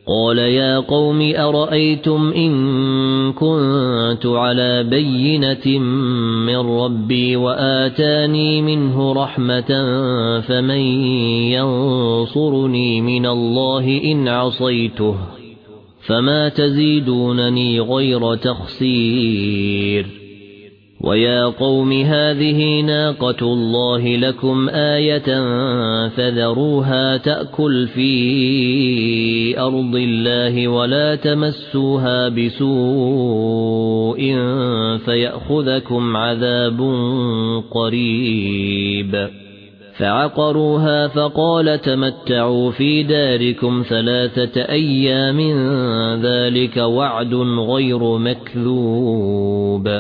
قال يا قوم أرأيتم إن كنت على بينة من ربي وآتاني منه رحمة فمن ينصرني من الله إن عصيته فما تزيدونني غير تخسير ويا قوم هذه ناقة الله لكم آية فذروها تأكل في أرض الله ولا تمسوها بسوء فيأخذكم عذاب قريب فعقروها فقال تمتعوا في داركم 3 أيام ذلك وعد غير مكذوب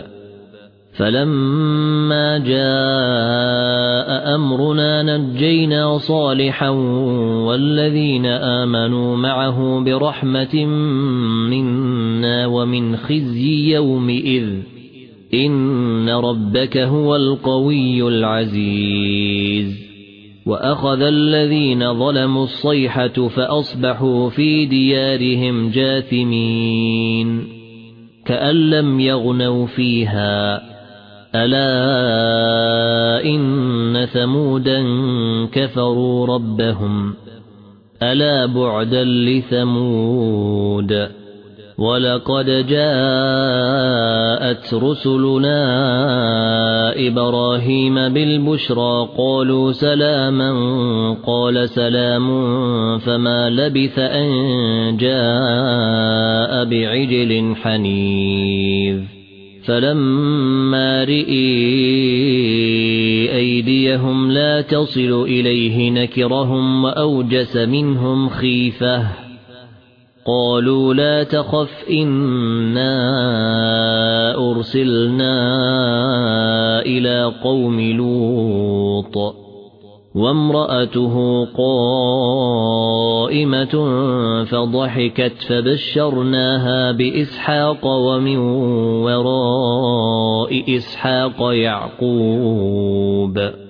فلما جاء أمرنا نجينا صالحا والذين آمنوا معه برحمة منا ومن خزي يومئذ إن ربك هو القوي العزيز وأخذ الذين ظلموا الصيحة فأصبحوا في ديارهم جاثمين كأن لم يغنوا فيها ألا إن ثمودا كفروا ربهم ألا بعدا لثمود ولقد جاءت رسلنا إبراهيم بالبشرى قالوا سلاما قال سلام فما لبث أن جاء بعجل حنيذ فلما رئي أيديهم لا تصل إليه نكرهم وأوجس منهم خيفة قالوا لا تخف إنا أرسلنا إلى قوم لوط وامرأته قائمة فضحكت فبشرناها بإسحاق ومن وراء إسحاق يعقوب